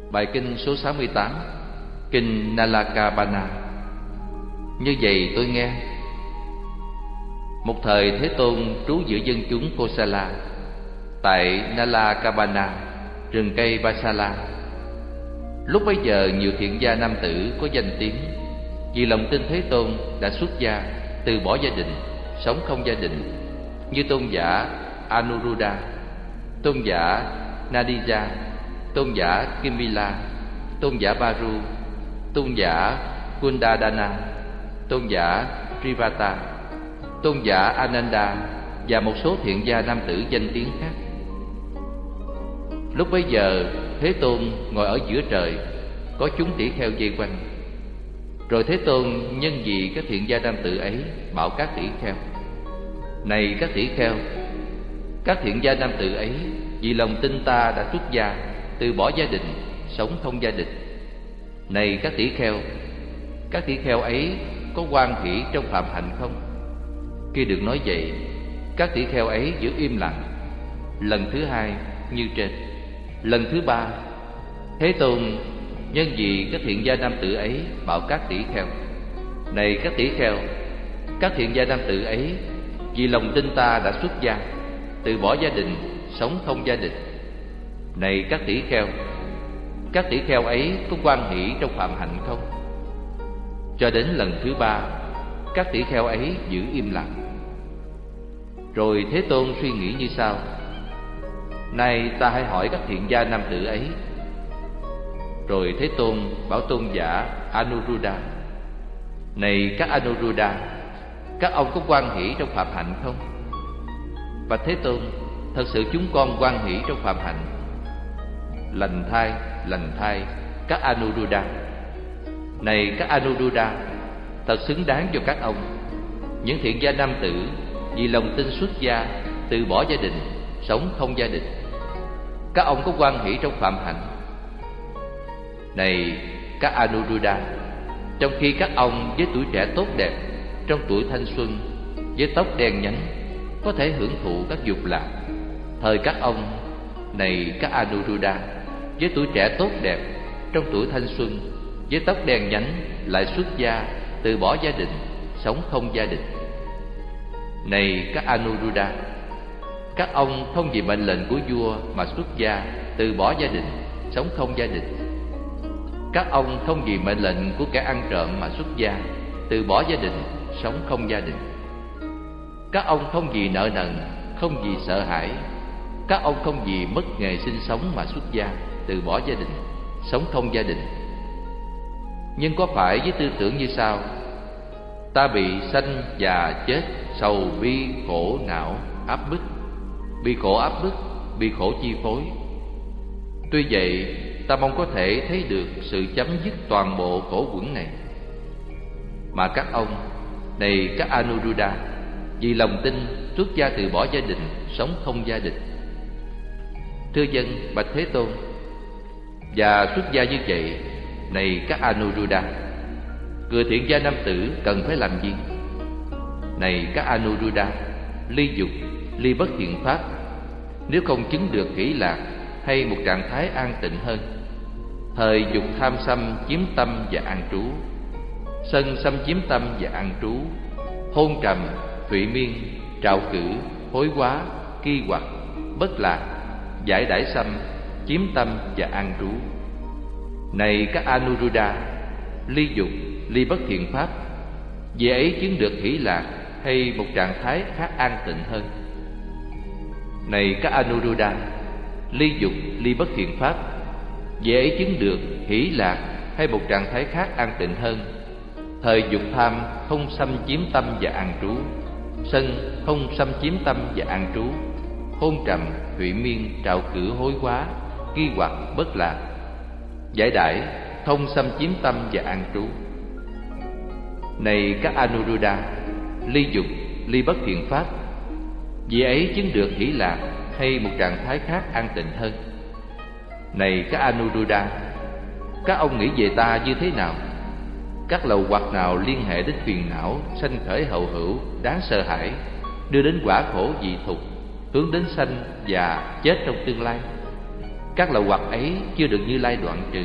Bài kinh số 68, kinh Nalakabana. Như vậy tôi nghe. Một thời Thế Tôn trú giữa dân chúng Kosala tại Nalakabana, rừng cây Basala. Lúc bấy giờ nhiều thiện gia nam tử có danh tiếng vì lòng tin Thế Tôn đã xuất gia, từ bỏ gia đình, sống không gia đình, như tôn giả Anuruddha, tôn giả Nadija, tôn giả Kimila, tôn giả Baru, tôn giả Kundadana, tôn giả Trivata, tôn giả Ananda và một số thiện gia nam tử danh tiếng khác. Lúc bấy giờ Thế Tôn ngồi ở giữa trời, có chúng tỷ kheo vây quanh. Rồi Thế Tôn nhân vì các thiện gia nam tử ấy bảo các tỷ kheo: Này các tỷ kheo, các thiện gia nam tử ấy vì lòng tin ta đã xuất gia, từ bỏ gia đình, sống không gia đình. Này các tỷ kheo ấy có hoan hỷ trong phạm hạnh không? Khi được nói vậy, các tỷ kheo ấy giữ im lặng. Lần thứ hai như trên. Lần thứ ba, Thế Tôn nhân vì các thiện gia nam tử ấy bảo các tỷ kheo: Này các tỷ kheo, các thiện gia nam tử ấy vì lòng tin ta đã xuất gia, từ bỏ gia đình, sống không gia đình. Này các tỷ kheo ấy có hoan hỷ trong phạm hạnh không? Cho đến lần thứ ba, các tỷ kheo ấy giữ im lặng. Rồi Thế Tôn suy nghĩ như sau: Nay ta hãy hỏi các thiện gia nam tử ấy. Rồi Thế Tôn bảo tôn giả Anuruddha: Này các Anuruddha, các ông có hoan hỷ trong phạm hạnh không? Và Thế Tôn, thật sự chúng con hoan hỷ trong phạm hạnh. Lành thay các Anuruddha. Này các Anuruddha, thật xứng đáng cho các ông, những thiện gia nam tử vì lòng tin xuất gia, từ bỏ gia đình, sống không gia đình. Các ông có hoan hỷ trong phạm hạnh. Này các Anuruddha, trong khi các ông với tuổi trẻ tốt đẹp, trong tuổi thanh xuân, với tóc đen nhánh, có thể hưởng thụ các dục lạc, thời các ông, này các Anuruddha, với tuổi trẻ tốt đẹp, trong tuổi thanh xuân, với tóc đen nhánh, lại xuất gia, từ bỏ gia đình, sống không gia đình. Này các Anuruddha, các ông không vì mệnh lệnh của vua mà xuất gia, từ bỏ gia đình, sống không gia đình. Các ông không vì mệnh lệnh của kẻ ăn trộm mà xuất gia, từ bỏ gia đình, sống không gia đình. Các ông không vì nợ nần, không vì sợ hãi. Các ông không vì mất nghề sinh sống mà xuất gia, từ bỏ gia đình, sống không gia đình. Nhưng có phải với tư tưởng như sau: Ta bị sanh già chết, sầu bi khổ não áp bức, bị khổ áp bức, bị khổ chi phối. Tuy vậy, ta mong có thể thấy được sự chấm dứt toàn bộ khổ quẩn này. Mà các ông, này các Anuruddha, vì lòng tin xuất gia, từ bỏ gia đình, sống không gia đình. Thưa dân, bạch Thế Tôn, và xuất gia như vậy, này các Anuruddha, người thiện gia nam tử cần phải làm gì? Này các Anuruddha, ly dục, ly bất thiện pháp. Nếu không chứng được hỷ lạc hay một trạng thái an tịnh hơn, thời dục tham xâm chiếm tâm và an trú, sân xâm chiếm tâm và an trú, hôn trầm, thụy miên, trạo cử, hối quá, ki hoặc, bất lạc, giải đãi xâm chiếm tâm và an trú. Này các Anuruddha, ly dục, ly bất thiện pháp, vì ấy chứng được hỷ lạc hay một trạng thái khác an tịnh hơn. Này các Anuruddha, ly dục, ly bất thiện pháp, vì ấy chứng được hỷ lạc hay một trạng thái khác an tịnh hơn, thời dục tham không xâm chiếm tâm và an trú, sân không xâm chiếm tâm và an trú, hôn trầm, thụy miên, trạo cử, hối quá, ki hoặc, bất lạc, giải đãi không xâm chiếm tâm và an trú. Này các Anuruddha, ly dục, ly bất thiện pháp, vì ấy chứng được hỷ lạc hay một trạng thái khác an tịnh hơn. Này các Anuruddha, các ông nghĩ về ta như thế nào? Các lầu hoặc nào liên hệ đến phiền não, sanh khởi hậu hữu, đáng sợ hãi, đưa đến quả khổ dị thục, hướng đến sanh và chết trong tương lai? các lậu hoặc ấy chưa được Như Lai đoạn trừ.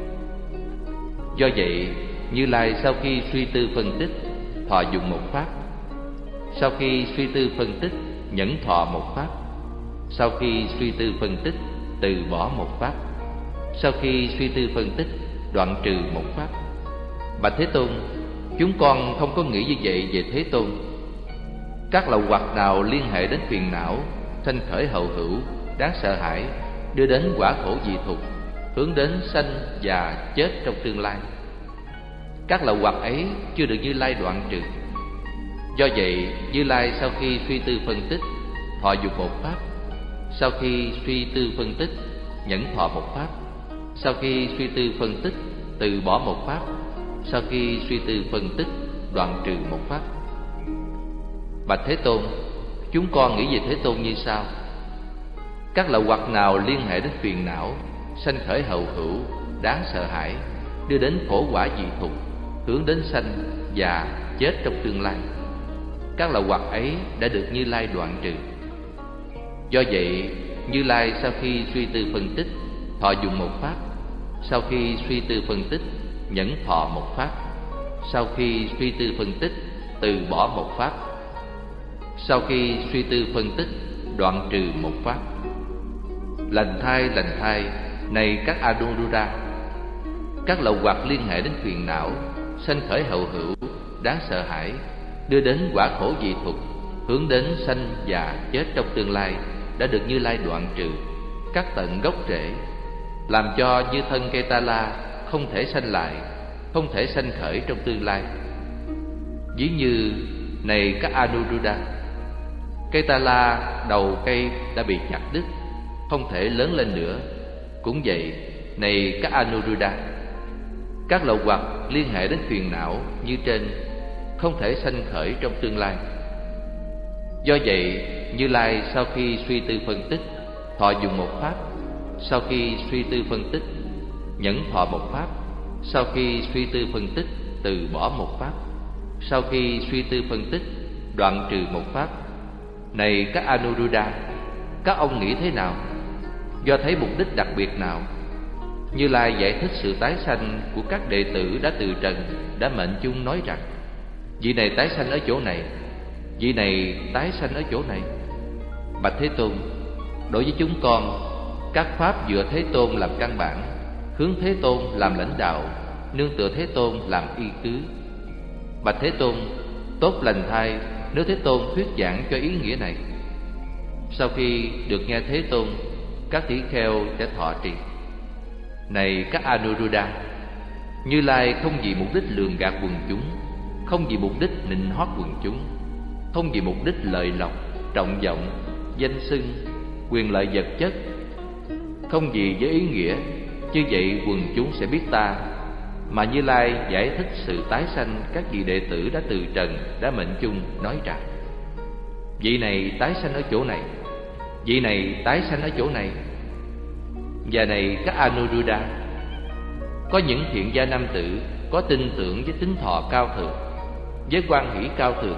Do vậy, Như Lai sau khi suy tư phân tích, thọ dụng một pháp. Sau khi suy tư phân tích, nhẫn thọ một pháp. Sau khi suy tư phân tích, từ bỏ một pháp. Sau khi suy tư phân tích, đoạn trừ một pháp. Bạch Thế Tôn, chúng con không có nghĩ như vậy về Thế Tôn. Các lậu hoặc nào liên hệ đến phiền não, sanh khởi hậu hữu, đáng sợ hãi, đưa đến quả khổ dị thục, hướng đến sanh già chết trong tương lai, các lậu hoặc ấy chưa được Như Lai đoạn trừ. Do vậy, Như Lai sau khi suy tư phân tích, thọ dụng một pháp. Sau khi suy tư phân tích, nhẫn thọ một pháp. Sau khi suy tư phân tích, từ bỏ một pháp. Sau khi suy tư phân tích, đoạn trừ một pháp. Bạch Thế Tôn, chúng con nghĩ về Thế Tôn như sau. Các lậu hoặc nào liên hệ đến phiền não, sanh khởi hậu hữu, đáng sợ hãi, đưa đến khổ quả dị thục, hướng đến sanh già chết trong tương lai, các lậu hoặc ấy đã được Như Lai đoạn trừ. Do vậy, Như Lai sau khi suy tư phân tích, thọ dụng một pháp. Sau khi suy tư phân tích, nhẫn thọ một pháp. Sau khi suy tư phân tích, từ bỏ một pháp. Sau khi suy tư phân tích, đoạn trừ một pháp. Lành thai, này các Anuruddha, các lậu hoặc liên hệ đến phiền não, sanh khởi hậu hữu, đáng sợ hãi, đưa đến quả khổ dị thục, hướng đến sanh già chết trong tương lai, đã được Như Lai đoạn trừ các tận gốc rễ, làm cho như thân Ketala không thể sanh lại, không thể sanh khởi trong tương lai. Ví như, này các Anuruddha, Ketala đầu cây đã bị chặt đứt, không thể lớn lên nữa. Cũng vậy, này các Anuruddha, các lậu hoặc liên hệ đến phiền não như trên, không thể sanh khởi trong tương lai. Do vậy, Như Lai sau khi suy tư phân tích, thọ dụng một pháp. Sau khi suy tư phân tích, nhẫn thọ một pháp. Sau khi suy tư phân tích, từ bỏ một pháp. Sau khi suy tư phân tích, đoạn trừ một pháp. Này các Anuruddha, các ông nghĩ thế nào? Do thấy mục đích đặc biệt nào? Như Lai giải thích sự tái sanh của các đệ tử đã từ trần, đã mệnh chung nói rằng: vị này tái sanh ở chỗ này, vị này tái sanh ở chỗ này. Bạch Thế Tôn, đối với chúng con, các pháp dựa Thế Tôn làm căn bản, hướng Thế Tôn làm lãnh đạo, nương tựa Thế Tôn làm y cứ. Bạch Thế Tôn, tốt lành thay nếu Thế Tôn thuyết giảng cho ý nghĩa này. Sau khi được nghe Thế Tôn, các tỷ kheo sẽ thọ trì. Này các Anuruddha, Như Lai không vì mục đích lường gạt quần chúng, không vì mục đích nịnh hót quần chúng, không vì mục đích lợi lộc, trọng vọng, danh xưng, quyền lợi vật chất, không vì với ý nghĩa như vậy quần chúng sẽ biết ta, mà Như Lai giải thích sự tái sanh các vị đệ tử đã từ trần, đã mệnh chung nói rằng: vị này tái sanh ở chỗ này, vị này tái sanh ở chỗ này. Và này các Anuruddha, có những thiện gia nam tử có tin tưởng với tính thọ cao thượng, với quan hỷ cao thượng.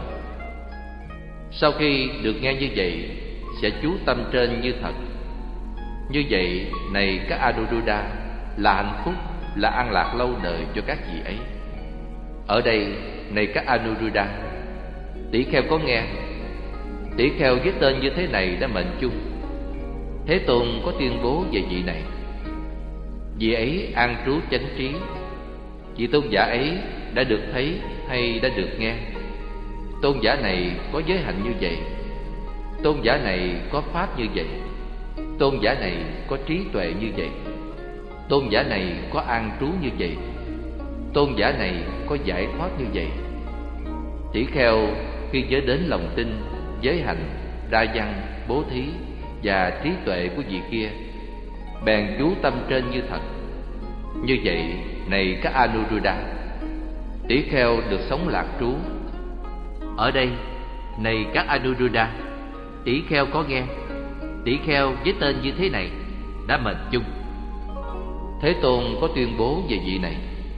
Sau khi được nghe như vậy, sẽ chú tâm trên như thật. Như vậy, này các Anuruddha, là hạnh phúc, là an lạc lâu đời cho các vị ấy. Ở đây, này các Anuruddha, tỷ kheo có nghe, tỷ kheo với tên như thế này đã mệnh chung. Thế Tôn có tuyên bố về vị này. Vị ấy an trú chánh trí. Vị tôn giả ấy đã được thấy hay đã được nghe. Tôn giả này có giới hạnh như vậy. Tôn giả này có pháp như vậy. Tôn giả này có trí tuệ như vậy. Tôn giả này có an trú như vậy. Tôn giả này có giải thoát như vậy. Tỷ kheo khi nhớ đến lòng tin, giới hạnh, đa văn, bố thí và trí tuệ của vị kia, bèn chú tâm trên như thật. Như vậy, này các Anuruddha, tỷ kheo được sống lạc trú. Ở đây, này các Anuruddha, tỷ kheo có nghe, tỷ kheo với tên như thế này đã mệnh chung. Thế Tôn có tuyên bố về vị này.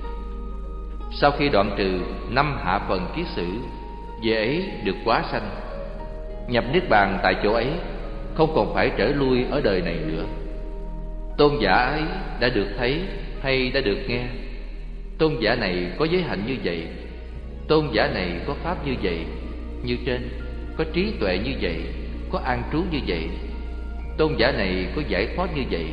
Sau khi đoạn trừ 5 hạ phần kiết sử, vị ấy được quá sanh, nhập niết bàn tại chỗ ấy, không còn phải trở lui ở đời này nữa. Tôn giả ấy đã được thấy hay đã được nghe? Tôn giả này có giới hạnh như vậy, tôn giả này có pháp như vậy, như trên, có trí tuệ như vậy, có an trú như vậy. Tôn giả này có giải thoát như vậy.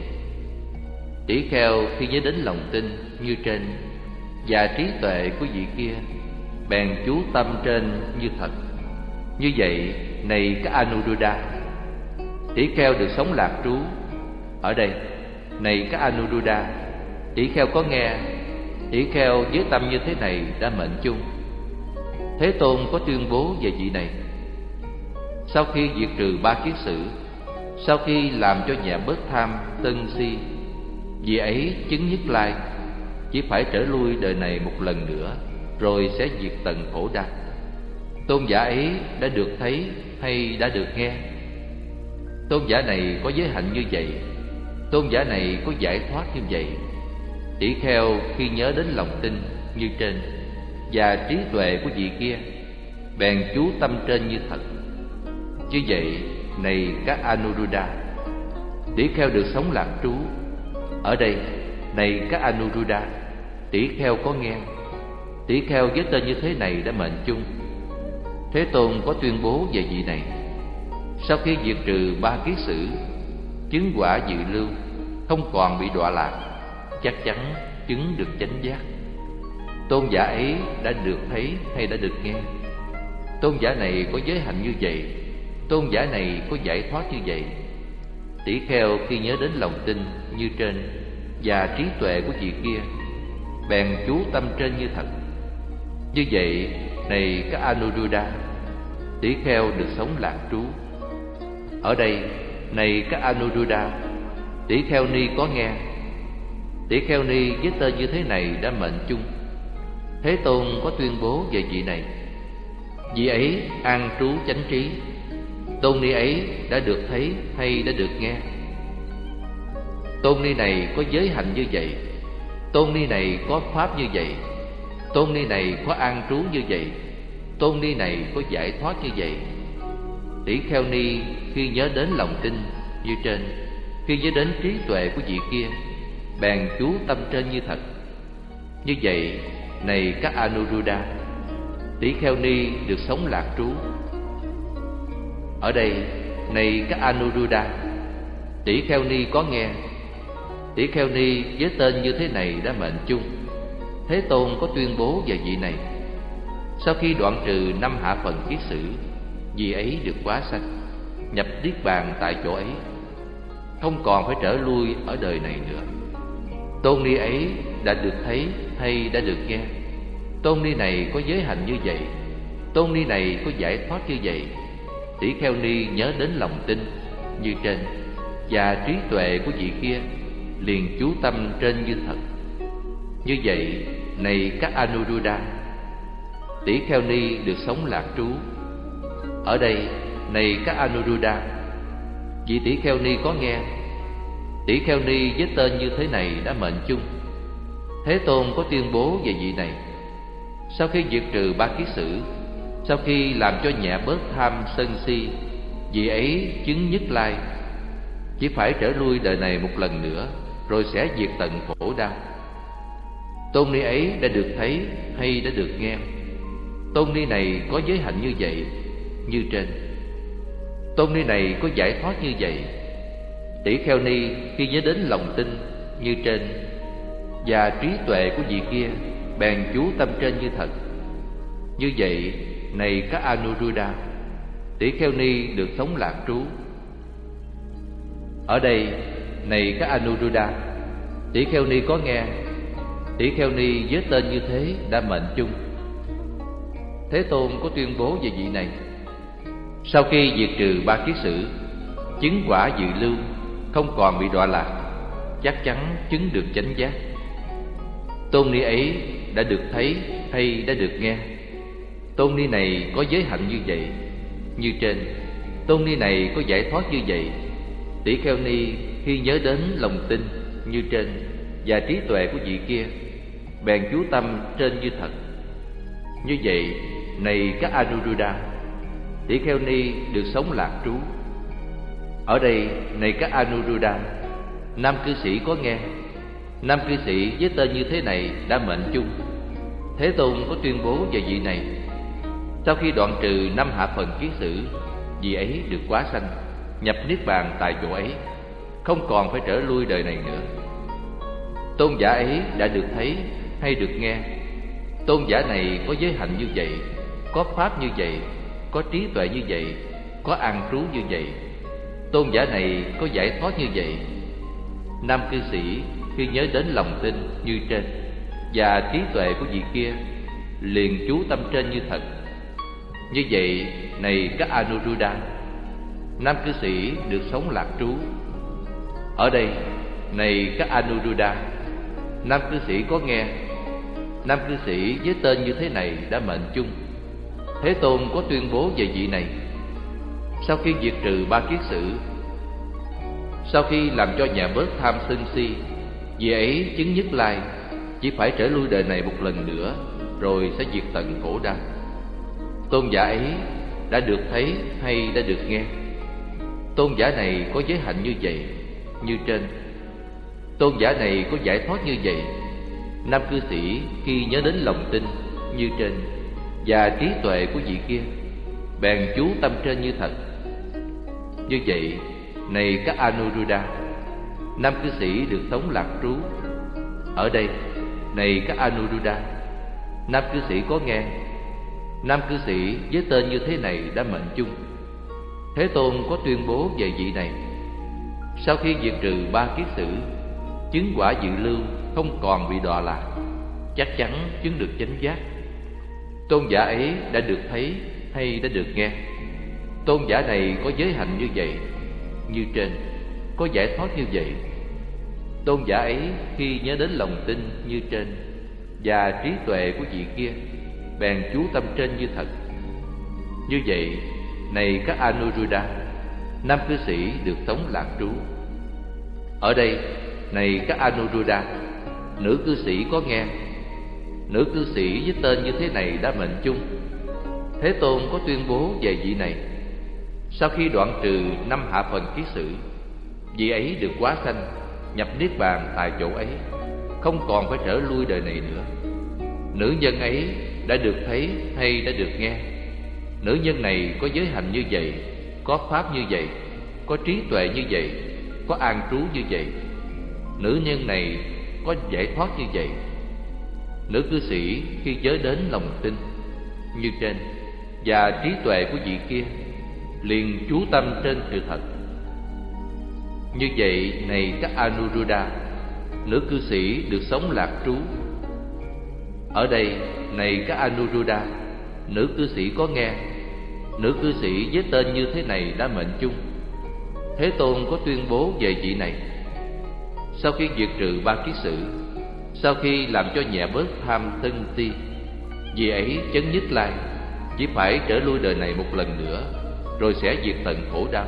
Tỷ kheo khi nhớ đến lòng tin như trên và trí tuệ của vị kia, bèn chú tâm trên như thật. Như vậy, này các Anuruddha, tỷ kheo được sống lạc trú. Ở đây, này các Anuruddha, tỷ kheo có nghe, tỷ kheo với tâm như thế này đã mệnh chung. Thế Tôn có tuyên bố về vị này: sau khi diệt trừ ba kiết sử, sau khi làm cho nhẹ bớt tham, sân si, vị ấy chứng nhất lai, chỉ phải trở lui đời này một lần nữa, rồi sẽ diệt tận khổ đau. Tôn giả ấy đã được thấy hay đã được nghe? Tôn giả này có giới hạnh như vậy, tôn giả này có giải thoát như vậy. Tỷ kheo khi nhớ đến lòng tin như trên và trí tuệ của vị kia, bèn chú tâm trên như thật. Như vậy, này các Anuruddha, tỷ kheo được sống lạc trú. Ở đây, này các Anuruddha, tỷ kheo có nghe, tỷ kheo với tên như thế này đã mệnh chung. Thế Tôn có tuyên bố về vị này: sau khi diệt trừ ba kiết sử, chứng quả dự lưu, không còn bị đọa lạc, chắc chắn chứng được chánh giác. Tôn giả ấy đã được thấy hay đã được nghe? Tôn giả này có giới hạnh như vậy, tôn giả này có giải thoát như vậy. Tỷ kheo khi nhớ đến lòng tin như trên và trí tuệ của vị kia, bèn chú tâm trên như thật. Như vậy, này các Anuruddha, tỷ kheo được sống lạc trú. Ở đây, này các Anuruddha, tỷ kheo ni có nghe, tỷ kheo ni với tên như thế này đã mệnh chung. Thế Tôn có tuyên bố về vị này: vị ấy an trú chánh trí. Tôn ni ấy đã được thấy hay đã được nghe? Tôn ni này có giới hạnh như vậy, tôn ni này có pháp như vậy, tôn ni này có an trú như vậy, tôn ni này có giải thoát như vậy. Tỷ kheo ni khi nhớ đến lòng tin như trên, khi nhớ đến trí tuệ của vị kia, bèn chú tâm trên như thật. Như vậy, này các Anuruddha, tỷ kheo ni được sống lạc trú. Ở đây, này các Anuruddha, tỷ kheo ni có nghe, tỷ kheo ni với tên như thế này đã mệnh chung. Thế Tôn có tuyên bố về vị này: sau khi đoạn trừ 5 hạ phần kiết sử, vị ấy được quá sanh, nhập niết bàn tại chỗ ấy, không còn phải trở lui ở đời này nữa. Tôn ni ấy đã được thấy hay đã được nghe? Tôn ni này có giới hạnh như vậy, tôn ni này có giải thoát như vậy. Tỷ kheo ni nhớ đến lòng tin như trên và trí tuệ của vị kia, liền chú tâm trên như thật. Như vậy, này các Anuruddha, tỷ kheo ni được sống lạc trú. Ở đây, này các Anuruddha, vị tỷ kheo ni có nghe, tỷ kheo ni với tên như thế này đã mệnh chung. Thế Tôn có tuyên bố về vị này: sau khi diệt trừ ba kiết sử, sau khi làm cho nhẹ bớt tham sân si, vị ấy chứng nhất lai, chỉ phải trở lui đời này một lần nữa, rồi sẽ diệt tận khổ đau. Tôn ni ấy đã được thấy hay đã được nghe? Tôn ni này có giới hạnh như vậy, như trên. Tôn ni này có giải thoát như vậy. Tỷ kheo ni khi nhớ đến lòng tin như trên và trí tuệ của vị kia, bèn chú tâm trên như thật. Như vậy, này các Anuruddha, tỷ kheo ni được sống lạc trú. Ở đây, này các Anuruddha, tỷ kheo ni có nghe, tỷ kheo ni với tên như thế đã mệnh chung. Thế Tôn có tuyên bố về vị này: sau khi diệt trừ ba kiết sử, chứng quả dự lưu, không còn bị đọa lạc, chắc chắn chứng được chánh giác. Tôn ni ấy đã được thấy hay đã được nghe? Tôn ni này có giới hạnh như vậy, như trên. Tôn ni này có giải thoát như vậy. Tỷ kheo ni khi nhớ đến lòng tin như trên và trí tuệ của vị kia, bèn chú tâm trên như thật. Như vậy, này các Anuruddha, tỷ kheo ni được sống lạc trú. Ở đây, này các Anuruddha, Nam cư sĩ có nghe. Nam cư sĩ với tên như thế này đã mệnh chung. Thế Tôn có tuyên bố về vị này. Sau khi đoạn trừ 5 hạ phần kiết sử, vị ấy được quá sanh, nhập niết bàn tại chỗ ấy, không còn phải trở lui đời này nữa. Tôn giả ấy đã được thấy hay được nghe. Tôn giả này có giới hạnh như vậy, có pháp như vậy, có trí tuệ như vậy, có an trú như vậy. Tôn giả này có giải thoát như vậy. Nam cư sĩ khi nhớ đến lòng tin như trên và trí tuệ của vị kia, liền chú tâm trên như thật. Như vậy, này các Anuruddha, nam cư sĩ được sống lạc trú. Ở đây, này các Anuruddha, nam cư sĩ có nghe. Nam cư sĩ với tên như thế này đã mệnh chung. Thế Tôn có tuyên bố về vị này. Sau khi diệt trừ 3 kiết sử, sau khi làm cho nhà bớt tham sân si, vị ấy chứng nhất lai, chỉ phải trở lui đời này một lần nữa, rồi sẽ diệt tận khổ đau. Tôn giả ấy đã được thấy hay đã được nghe. Tôn giả này có giới hạnh như vậy, như trên. Tôn giả này có giải thoát như vậy. Nam cư sĩ khi nhớ đến lòng tin như trên và trí tuệ của vị kia, bèn chú tâm trên như thật. Như vậy, này các Anuruddha, nam cư sĩ được sống lạc trú. Ở đây, này các Anuruddha, nam cư sĩ có nghe. Nam cư sĩ với tên như thế này đã mệnh chung. Thế Tôn có tuyên bố về vị này. Sau khi diệt trừ 3 kiết sử, chứng quả dự lưu, không còn bị đọa lạc, chắc chắn chứng được chánh giác. Tôn giả ấy đã được thấy hay đã được nghe. Tôn giả này có giới hạnh như vậy, như trên, có giải thoát như vậy. Tôn giả ấy khi nhớ đến lòng tin như trên và trí tuệ của vị kia, bèn chú tâm trên như thật. Như vậy, này các Anuruddha, nam cư sĩ được sống lạc trú. Ở đây, này các Anuruddha, nữ cư sĩ có nghe. Nữ cư sĩ với tên như thế này đã mệnh chung. Thế Tôn có tuyên bố về vị này. Sau khi đoạn trừ 5 hạ phần kiết sử, vị ấy được quá sanh, nhập niết bàn tại chỗ ấy, không còn phải trở lui đời này nữa. Nữ nhân ấy đã được thấy hay đã được nghe. Nữ nhân này có giới hạnh như vậy, có pháp như vậy, có trí tuệ như vậy, có an trú như vậy. Nữ nhân này có giải thoát như vậy. Nữ cư sĩ khi nhớ đến lòng tin như trên và trí tuệ của vị kia, liền chú tâm trên sự thật. Như vậy, này các Anuruddha, nữ cư sĩ được sống lạc trú. Ở đây, này các Anuruddha, nữ cư sĩ có nghe. Nữ cư sĩ với tên như thế này đã mệnh chung. Thế Tôn có tuyên bố về vị này. Sau khi diệt trừ 3 kiết sử, sau khi làm cho nhẹ bớt tham sân si, vị ấy chấn nhất lai, chỉ phải trở lui đời này một lần nữa, rồi sẽ diệt tận khổ đau.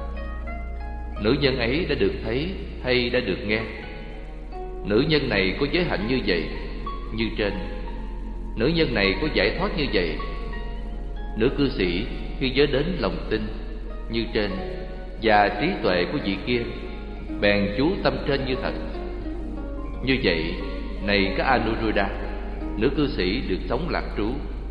Nữ nhân ấy đã được thấy hay đã được nghe. Nữ nhân này có giới hạnh như vậy, như trên. Nữ nhân này có giải thoát như vậy. Nữ cư sĩ khi nhớ đến lòng tin như trên và trí tuệ của vị kia, bèn chú tâm trên như thật. Như vậy, này các Anuruddha, nữ cư sĩ được sống lạc trú.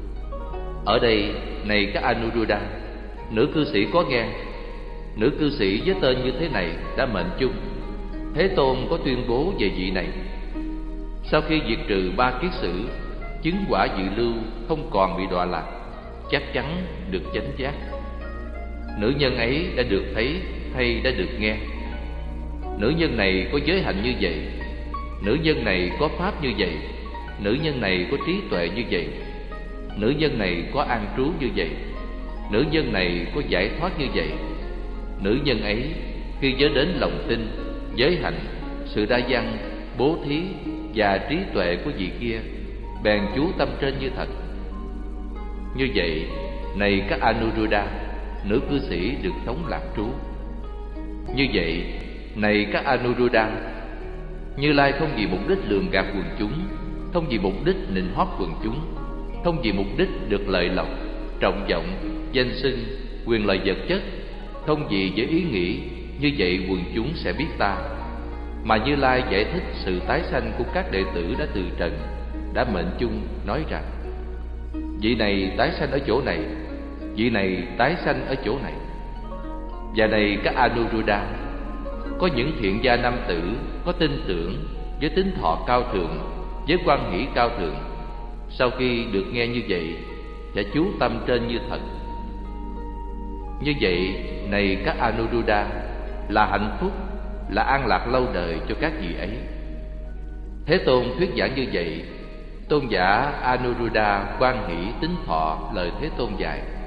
Ở đây, này các Anuruddha, nữ cư sĩ có nghe. Nữ cư sĩ với tên như thế này đã mệnh chung. Thế Tôn có tuyên bố về vị này. Sau khi diệt trừ 3 kiết sử, chứng quả dự lưu, không còn bị đọa lạc, chắc chắn được chánh giác. Nữ nhân ấy đã được thấy hay đã được nghe. Nữ nhân này có giới hạnh như vậy. Nữ nhân này có pháp như vậy. Nữ nhân này có trí tuệ như vậy. Nữ nhân này có an trú như vậy. Nữ nhân này có giải thoát như vậy. Nữ nhân ấy khi nhớ đến lòng tin, giới hạnh, sự đa văn, bố thí và trí tuệ của vị kia, bèn chú tâm trên như thật. Như vậy, này các Anuruddha, nữ cư sĩ được sống lạc trú. Như vậy, này các Anuruddha, Như Lai không vì mục đích lường gạt quần chúng, không vì mục đích nịnh hót quần chúng, không vì mục đích được lợi lộc, trọng vọng, danh xưng, quyền lợi vật chất, không vì với ý nghĩ như vậy quần chúng sẽ biết ta, mà Như Lai giải thích sự tái sanh của các đệ tử đã từ trần, đã mệnh chung nói rằng: vị này tái sanh ở chỗ này, vị này tái sanh ở chỗ này. Và này các Anuruddha, có những thiện gia nam tử có tin tưởng, với tính thọ cao thượng, với quan hỷ cao thượng, sau khi được nghe như vậy sẽ chú tâm trên như thật. Như vậy này các Anuruddha, là hạnh phúc, là an lạc lâu đời cho các vị ấy. Thế Tôn thuyết giảng như vậy, tôn giả Anuruddha quan hỷ tín thọ lời Thế Tôn dạy.